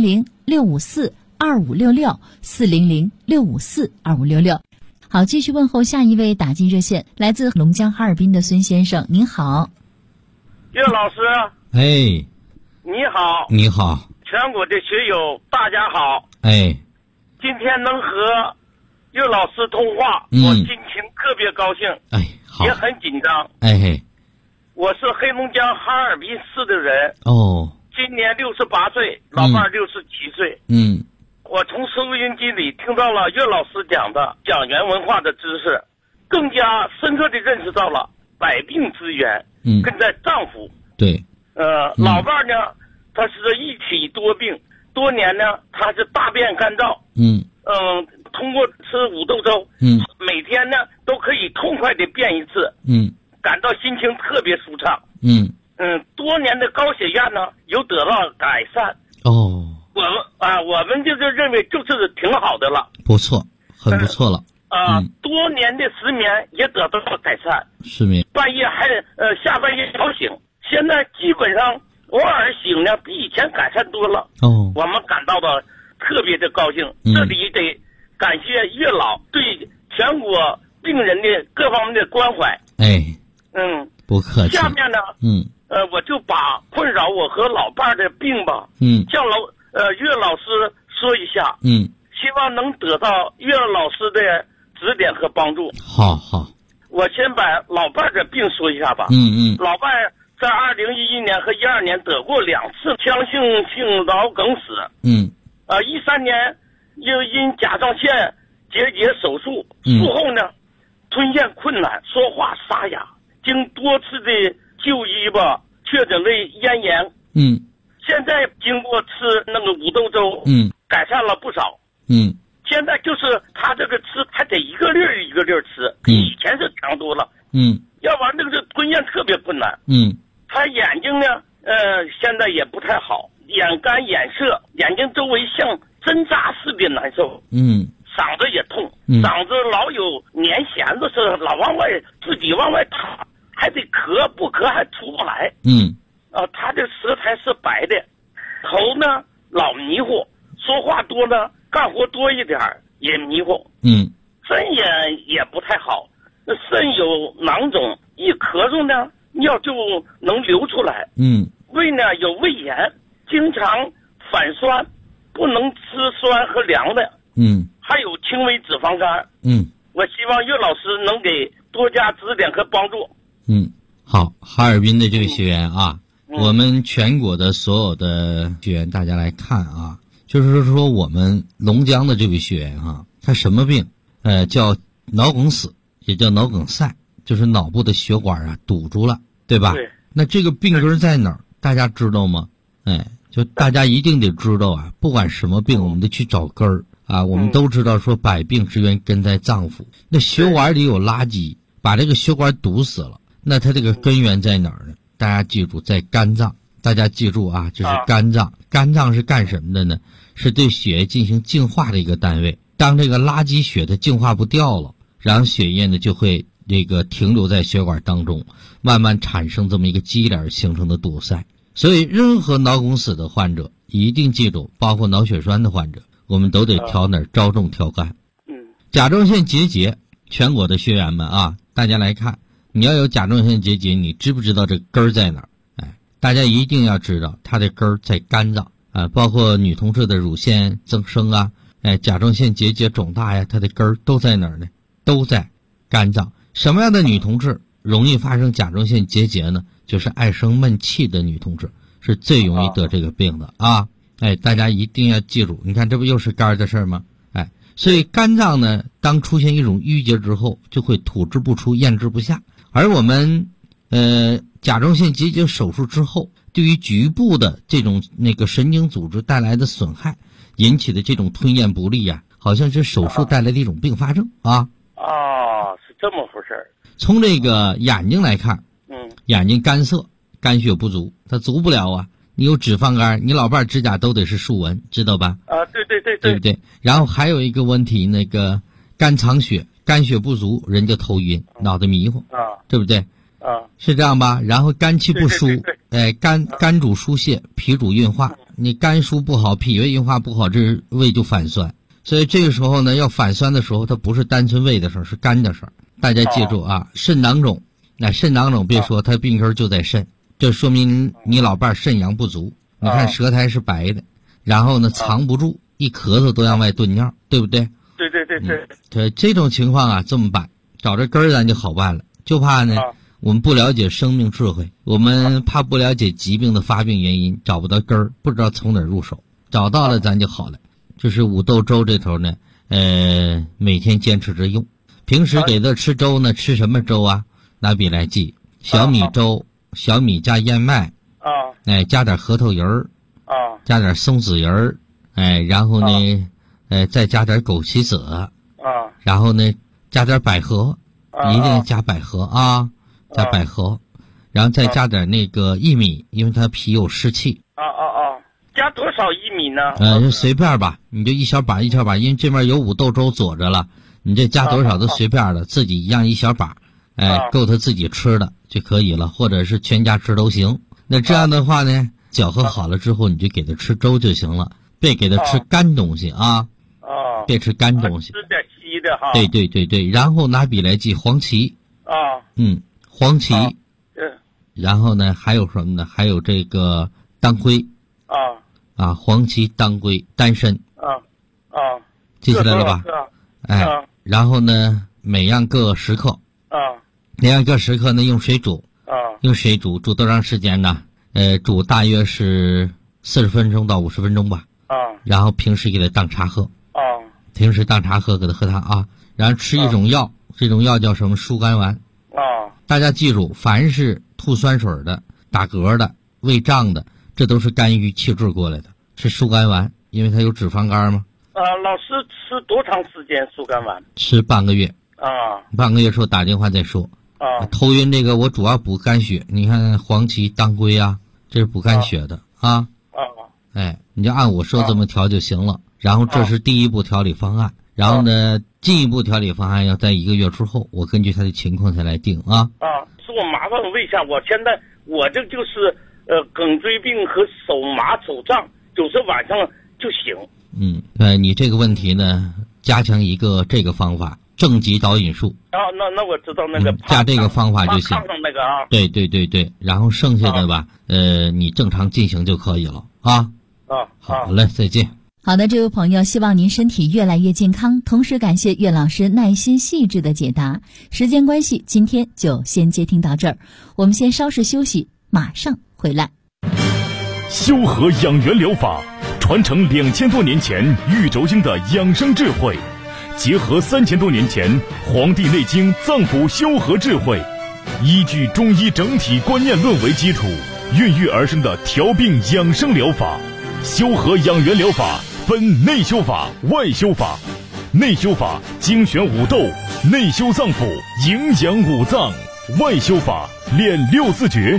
400-654-2566，400-654-2566。好，继续问候下一位打进热线，来自龙江哈尔滨的孙先生，您好。 岳老师。你好。 你好。 全国的学友大家好。今天能和岳老师通话，我心情特别高兴。 好。 也很紧张。我是黑龙江哈尔滨市的人。今年68岁，老伴67岁。我从收音机里听到了岳老师讲的养元文化的知识，更加深刻地认识到了百病之源根在脏腑。 对。 老伴呢，他是一体多病，多年呢他是大便干燥。通过吃五豆粥，每天呢都可以痛快地便一次。感到心情特别舒畅。多年的高血压呢有得到改善。我们就是认为就是挺好的了。 不错，很不错了。 多年的失眠也得到了改善。 失眠半夜还下半夜吵醒，现在基本上偶尔醒呢比以前改善多了。我们感到的特别的高兴。这里得感谢岳老对全国病人的各方面的关怀。不客气。下面呢我就把困扰我和老伴的病吧向岳老师说一下。希望能得到岳老师的指点和帮助。 好。 我先把老伴的病说一下吧。老伴在2011年和12年得过2次腔性脑梗死。13年又因甲状腺结节手术，术后呢吞咽困难，说话沙哑，经多次的就医吧，确诊为咽炎。现在经过吃那个五豆粥，改善了不少。现在就是他这个吃还得一个粒儿一个粒儿吃，比以前是强多了。要不然那个是吞咽特别困难。他眼睛呢现在也不太好，眼干眼涩，眼睛周围像针扎似的难受。嗓子也痛，嗓子老有粘弦子似的，老往外自己往外淌，还得咳，不咳还出不来。他的舌苔是白的，头呢老迷糊，说话多呢，干活多一点也迷糊。肾也不太好，肾有囊肿，一咳嗽呢尿就能流出来。胃呢有胃炎，经常反酸，不能吃酸和凉的。还有轻微脂肪肝。我希望岳老师能给多加指点和帮助。 好，哈尔滨的这位学员啊，我们全国的所有的学员大家来看啊，就是说我们龙江的这位学员啊，他什么病？叫脑梗死，也叫脑梗塞，就是脑部的血管啊堵住了，对吧？ 对。 那这个病根在哪儿？大家知道吗？就大家一定得知道啊，不管什么病，我们得去找根儿啊。我们都知道说百病之源根在脏腑，那血管里有垃圾，把这个血管堵死了，那它这个根源在哪儿呢？ 大家记住，在肝脏，大家记住啊，这是肝脏。肝脏是干什么的呢？是对血液进行净化的一个单位。当这个垃圾血它净化不掉了，然后血液呢就会这个停留在血管当中，慢慢产生这么一个积连形成的堵塞。所以任何脑梗死的患者一定记住，包括脑血栓的患者，我们都得调哪儿？着重调肝。甲状腺结节，全国的学员们啊，大家来看，你要有甲状腺结节，你知不知道这根儿在哪儿？大家一定要知道它的根儿在肝脏啊，包括女同志的乳腺增生啊，甲状腺结节肿大呀，它的根儿都在哪儿呢？都在肝脏。什么样的女同志容易发生甲状腺结节呢？就是爱生闷气的女同志是最容易得这个病的啊！大家一定要记住，你看这不又是肝的事儿吗？所以肝脏呢，当出现一种淤结之后，就会吐之不出，咽之不下。而我们甲状腺结节手术之后，对于局部的这种那个神经组织带来的损害引起的这种吞咽不利呀，好像是手术带来的一种并发症啊。 是这么回事儿。从这个眼睛来看，眼睛干涩，肝血不足，它足不了啊。你有脂肪肝，你老伴指甲都得是竖纹，知道吧？对不对？然后还有一个问题，那个肝藏血，肝血不足，人就头晕，脑袋迷糊，对不对？是这样吧？然后肝气不舒，肝主疏泄，脾主运化。你肝疏不好，脾胃运化不好，这胃就反酸。所以这个时候呢，要反酸的时候，它不是单纯胃的事儿，是肝的事儿。大家记住啊，肾囊肿，肾囊肿别说，它病根就在肾。这说明你老伴肾阳不足，你看舌苔是白的，然后呢藏不住，一咳嗽都让外顿尿，对不对？ 对。 这种情况啊，这么办，找着根儿咱就好办了。就怕呢，我们不了解生命智慧，我们怕不了解疾病的发病原因，找不到根儿，不知道从哪儿入手。找到了咱就好了。就是五豆粥这头呢，每天坚持着用。平时给他吃粥呢，吃什么粥啊？拿笔来记：小米粥。小米加燕麦加点核桃仁儿加点松子仁儿然后呢再加点枸杞子然后呢加点百合一定加百合加百合然后再加点那个薏米，因为它皮有湿气加多少薏米呢？ 随便吧，你就一小把一小把，因为这边有五豆粥佐着了，你这加多少都随便了，自己一样一小把够他自己吃的就可以了，或者是全家吃都行。那这样的话呢，搅和好了之后，你就给他吃粥就行了，别给他吃干东西别吃干东西， 吃点稀的哈。 对，然后拿笔来记黄芪黄芪然后呢还有什么呢？还有这个当归黄芪当归丹参记起来了吧？然后呢每样各10克每样各10克呢，用水煮用水煮多长时间呢？煮大约是40分钟到50分钟吧然后平时给他当茶喝平时当茶喝，给他喝汤然后吃一种药这种药叫什么？疏肝丸大家记住，凡是吐酸水的、打嗝的、胃胀的，这都是肝郁气滞过来的，是疏肝丸，因为它有脂肪肝嘛。 老师吃多长时间疏肝丸？ 吃半个月半个月之后打电话再说头晕这个我主要补肝血，你看黄芪当归这是补肝血的你就按我说这么调就行了然后这是第一步调理方案然后呢进一步调理方案要在1个月之后，我根据他的情况才来定是我麻烦问一下，我现在这就是颈椎病和手麻手胀，有时晚上就醒你这个问题呢加强一个这个方法，正极导引术那我知道那个加这个方法就行那个对然后剩下的吧你正常进行就可以了好嘞，再见。 好的，这位朋友，希望您身体越来越健康，同时感谢岳老师耐心细致的解答。时间关系，今天就先接听到这儿，我们先稍事休息，马上回来。 修和养元疗法传承2000多年前玉轴经的养生智慧，结合3000多年前《黄帝内经》脏腑修和智慧，依据中医整体观念论为基础，孕育而生的调病养生疗法。修和养元疗法分内修法、外修法。内修法精选五豆，内修脏腑，营养五脏；外修法练6字诀，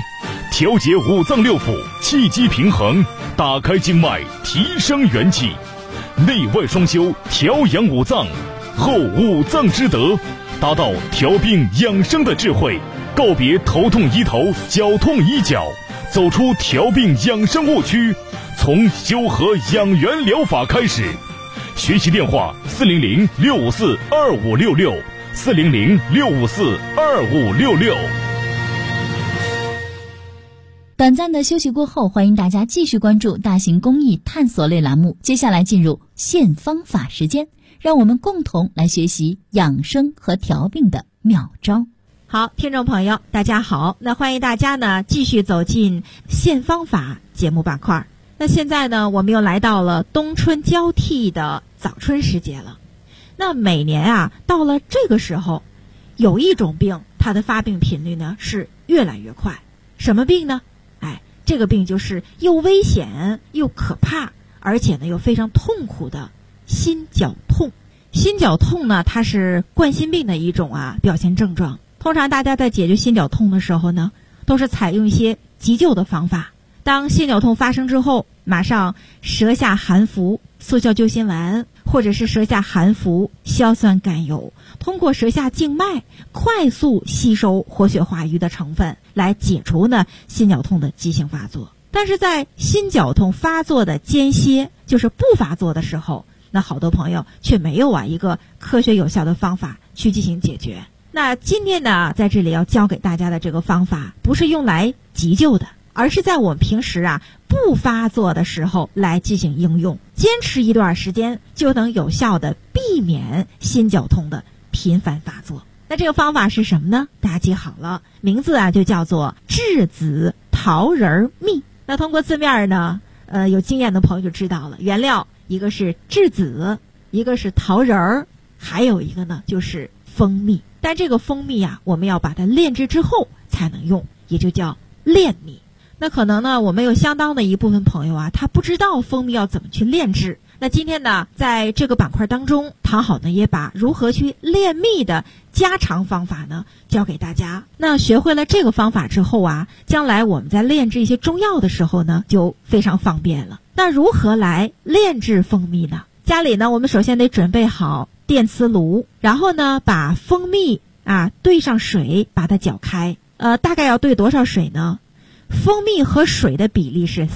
调节五脏六腑，气机平衡，打开经脉，提升元气，内外双修，调养五脏，后五脏之德，达到调病养生的智慧，告别头痛医头，脚痛医脚，走出调病养生误区，从修和养元疗法开始。学习电话400-654-2566，400-654-2566。 短暂的休息过后，欢迎大家继续关注大型公益探索类栏目。接下来进入现方法时间，让我们共同来学习养生和调病的妙招。 好，听众朋友大家好，那欢迎大家呢继续走进现方法节目板块。那现在呢，我们又来到了冬春交替的早春时节了。那每年啊，到了这个时候，有一种病，它的发病频率呢是越来越快。什么病呢？这个病就是又危险又可怕，而且呢又非常痛苦的心绞痛。心绞痛呢，它是冠心病的一种表现症状。通常大家在解决心绞痛的时候呢，都是采用一些急救的方法。当心绞痛发生之后，马上舌下含服速效救心丸，或者是舌下含服硝酸甘油，通过舌下静脉快速吸收活血化瘀的成分，来解除呢心绞痛的急性发作。但是在心绞痛发作的间歇，就是不发作的时候，那好多朋友却没有一个科学有效的方法去进行解决。那今天呢，在这里要教给大家的这个方法，不是用来急救的，而是在我们平时不发作的时候来进行应用，坚持一段时间就能有效的避免心绞痛的频繁发作。那这个方法是什么呢？大家记好了，名字就叫做栀子桃仁蜜。那通过字面呢，有经验的朋友就知道了，原料一个是栀子，一个是桃仁，还有一个呢就是蜂蜜。但这个蜂蜜我们要把它炼制之后才能用，也就叫炼蜜。那可能呢，我们有相当的一部分朋友他不知道蜂蜜要怎么去炼制。那今天呢，在这个板块当中，唐好呢也把如何去炼蜜的家常方法呢教给大家。那学会了这个方法之后将来我们在炼制一些中药的时候呢，就非常方便了。那如何来炼制蜂蜜呢？家里呢，我们首先得准备好电磁炉，然后呢，把蜂蜜兑上水，把它搅开。大概要兑多少水呢？蜂蜜和水的比例是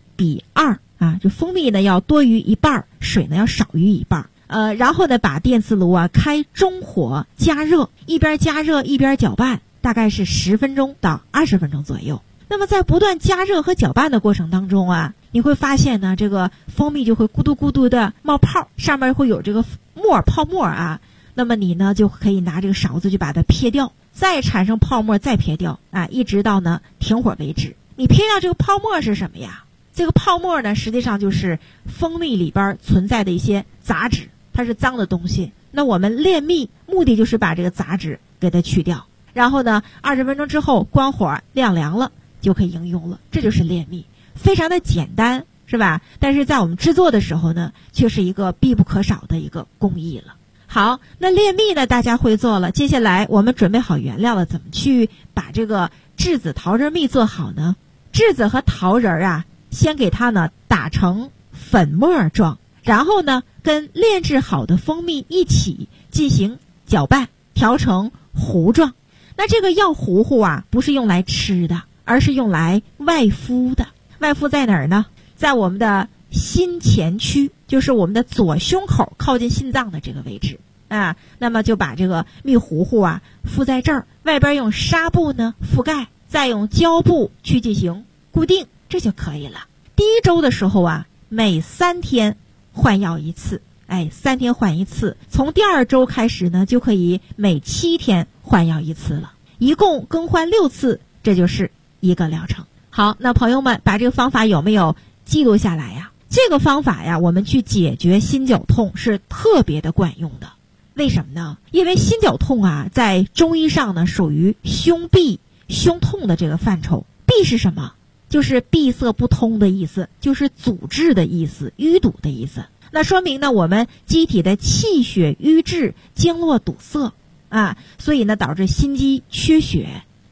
3:2这蜂蜜呢要多于一半，水呢要少于一半。然后呢，把电磁炉开中火加热，一边加热一边搅拌，大概是10分钟到20分钟左右。那么在不断加热和搅拌的过程当中你会发现呢，这个蜂蜜就会咕嘟咕嘟的冒泡，上面会有这个泡沫那么你呢就可以拿这个勺子去把它撇掉，再产生泡沫再撇掉一直到呢停火为止。你撇掉这个泡沫是什么呀？这个泡沫呢实际上就是蜂蜜里边存在的一些杂质，它是脏的东西。那我们炼蜜目的就是把这个杂质给它去掉，然后呢20分钟之后关火晾凉了就可以应用了。这就是炼蜜，非常的简单，是吧？但是在我们制作的时候呢，却是一个必不可少的一个工艺了。好，那炼蜜呢大家会做了，接下来我们准备好原料了，怎么去把这个栀子桃仁蜜做好呢？栀子和桃仁先给它呢打成粉末状，然后呢跟炼制好的蜂蜜一起进行搅拌，调成糊状。那这个药糊糊不是用来吃的，而是用来外敷的。外敷在哪儿呢？在我们的心前区，就是我们的左胸口靠近心脏的这个位置那么就把这个蜜糊糊敷在这儿，外边用纱布呢覆盖，再用胶布去进行固定，这就可以了。第一周的时候每3天换药一次，3天换一次。从第2周开始呢，就可以每7天换药一次了，一共更换6次，这就是一个疗程。好，那朋友们把这个方法有没有记录下来呀？这个方法我们去解决心绞痛是特别的管用的。为什么呢？因为心绞痛在中医上呢属于胸痹、胸痛的这个范畴。痹是什么？就是闭塞不通的意思，就是阻滞的意思，淤堵的意思。那说明呢，我们机体的气血瘀滞，经络堵塞所以呢导致心肌缺血，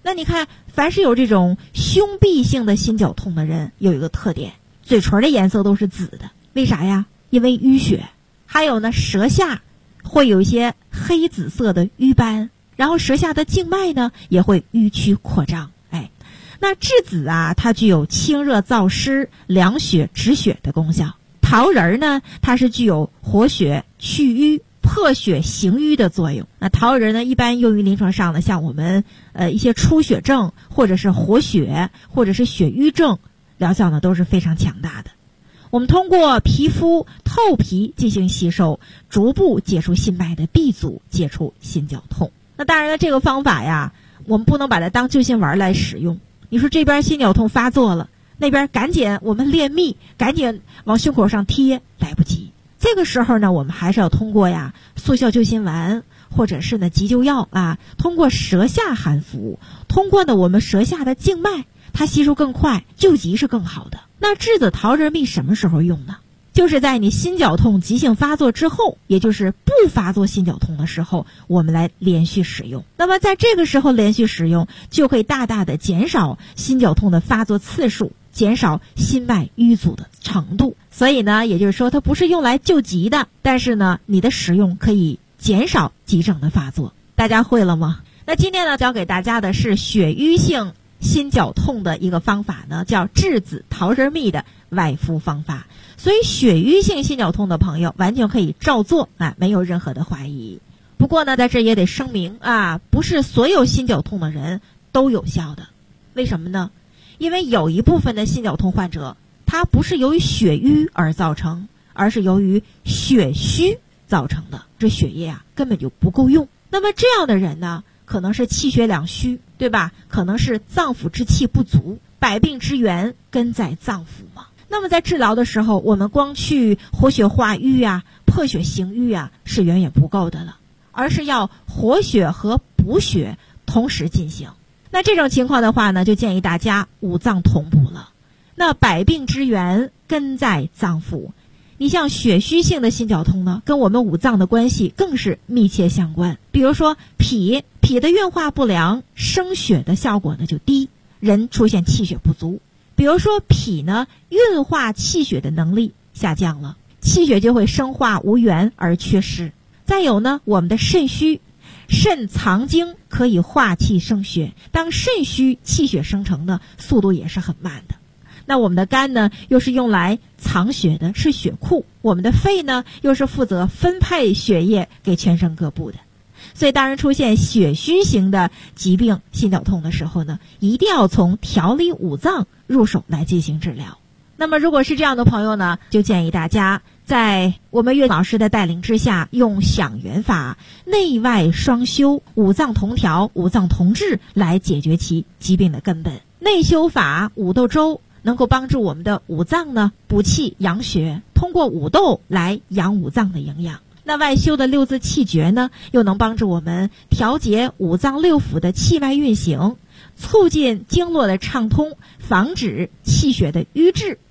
那你看，凡是有这种胸壁性的心绞痛的人，有一个特点，嘴唇的颜色都是紫的，为啥呀？因为淤血。还有呢，舌下会有一些黑紫色的瘀斑，然后舌下的静脉呢也会淤曲扩张。那栀子啊，它具有清热燥湿、凉血止血的功效。桃仁呢，它是具有活血去瘀、破血行瘀的作用。那桃仁呢，一般用于临床上呢，像我们一些出血症，或者是活血，或者是血瘀症，疗效呢都是非常强大的。我们通过皮肤透皮进行吸收，逐步解除心脉的闭阻，解除心绞痛。那当然了，这个方法呀，我们不能把它当救心丸来使用。你说这边心绞痛发作了，那边赶紧我们练秘，赶紧往胸口上贴，来不及。这个时候呢，我们还是要通过速效救心丸，或者是呢急救药啊，通过舌下含服，通过呢我们舌下的静脉，它吸收更快，救急是更好的。那栀子桃仁蜜什么时候用呢？就是在你心绞痛急性发作之后，也就是不发作心绞痛的时候，我们来连续使用。那么在这个时候连续使用，就可以大大的减少心绞痛的发作次数，减少心脉淤阻的程度。所以呢，也就是说它不是用来救急的，但是呢，你的使用可以减少急症的发作。大家会了吗？那今天呢，教给大家的是血瘀性心绞痛的一个方法呢，叫栀子桃仁蜜的外敷方法。所以血瘀性心绞痛的朋友完全可以照做啊，没有任何的怀疑。不过呢，在这也得声明啊，不是所有心绞痛的人都有效的。为什么呢？因为有一部分的心绞痛患者，它不是由于血瘀而造成，而是由于血虚造成的，这血液啊根本就不够用。那么这样的人呢，可能是气血两虚，对吧？可能是脏腑之气不足，百病之源根在脏腑嘛。那么在治疗的时候，我们光去活血化瘀啊、破血行瘀啊是远远不够的了，而是要活血和补血同时进行。那这种情况的话呢，就建议大家五脏同补了。那百病之源根在脏腑，你像血虚性的心绞痛呢，跟我们五脏的关系更是密切相关。比如说脾的运化不良，生血的效果呢就低，人出现气血不足。比如说脾呢，运化气血的能力下降了，气血就会生化无源而缺失。再有呢，我们的肾虚，肾藏精可以化气生血，当肾虚，气血生成的速度也是很慢的。那我们的肝呢，又是用来藏血的，是血库；我们的肺呢，又是负责分配血液给全身各部的。所以当然出现血虚型的疾病心绞痛的时候呢，一定要从调理五脏入手来进行治疗。那么如果是这样的朋友呢，就建议大家在我们岳老师的带领之下，用享元法内外双修，五脏同调，五脏同治，来解决其疾病的根本。内修法五豆粥能够帮助我们的五脏呢补气养血，通过五豆来养五脏的营养。那外修的六字气诀呢，又能帮助我们调节五脏六腑的气脉运行，促进经络的畅通，防止气血的瘀滞，